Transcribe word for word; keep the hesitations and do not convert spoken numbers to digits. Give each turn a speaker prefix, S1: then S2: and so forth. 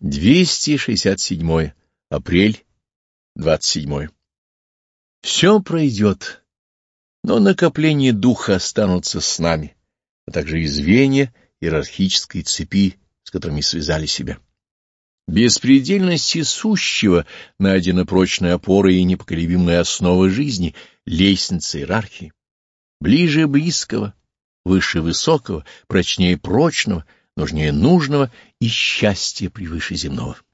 S1: двести шестьдесят седьмое. Апрель, двадцать седьмое. Все пройдет, но накопления духа останутся с нами, а также и звенья иерархической цепи, с которыми связали себя. Беспредельности сущего найдена прочная опора и непоколебимая основа жизни, лестница иерархии. Ближе близкого, выше высокого, прочнее прочного, нужнее нужного и счастье превыше земного.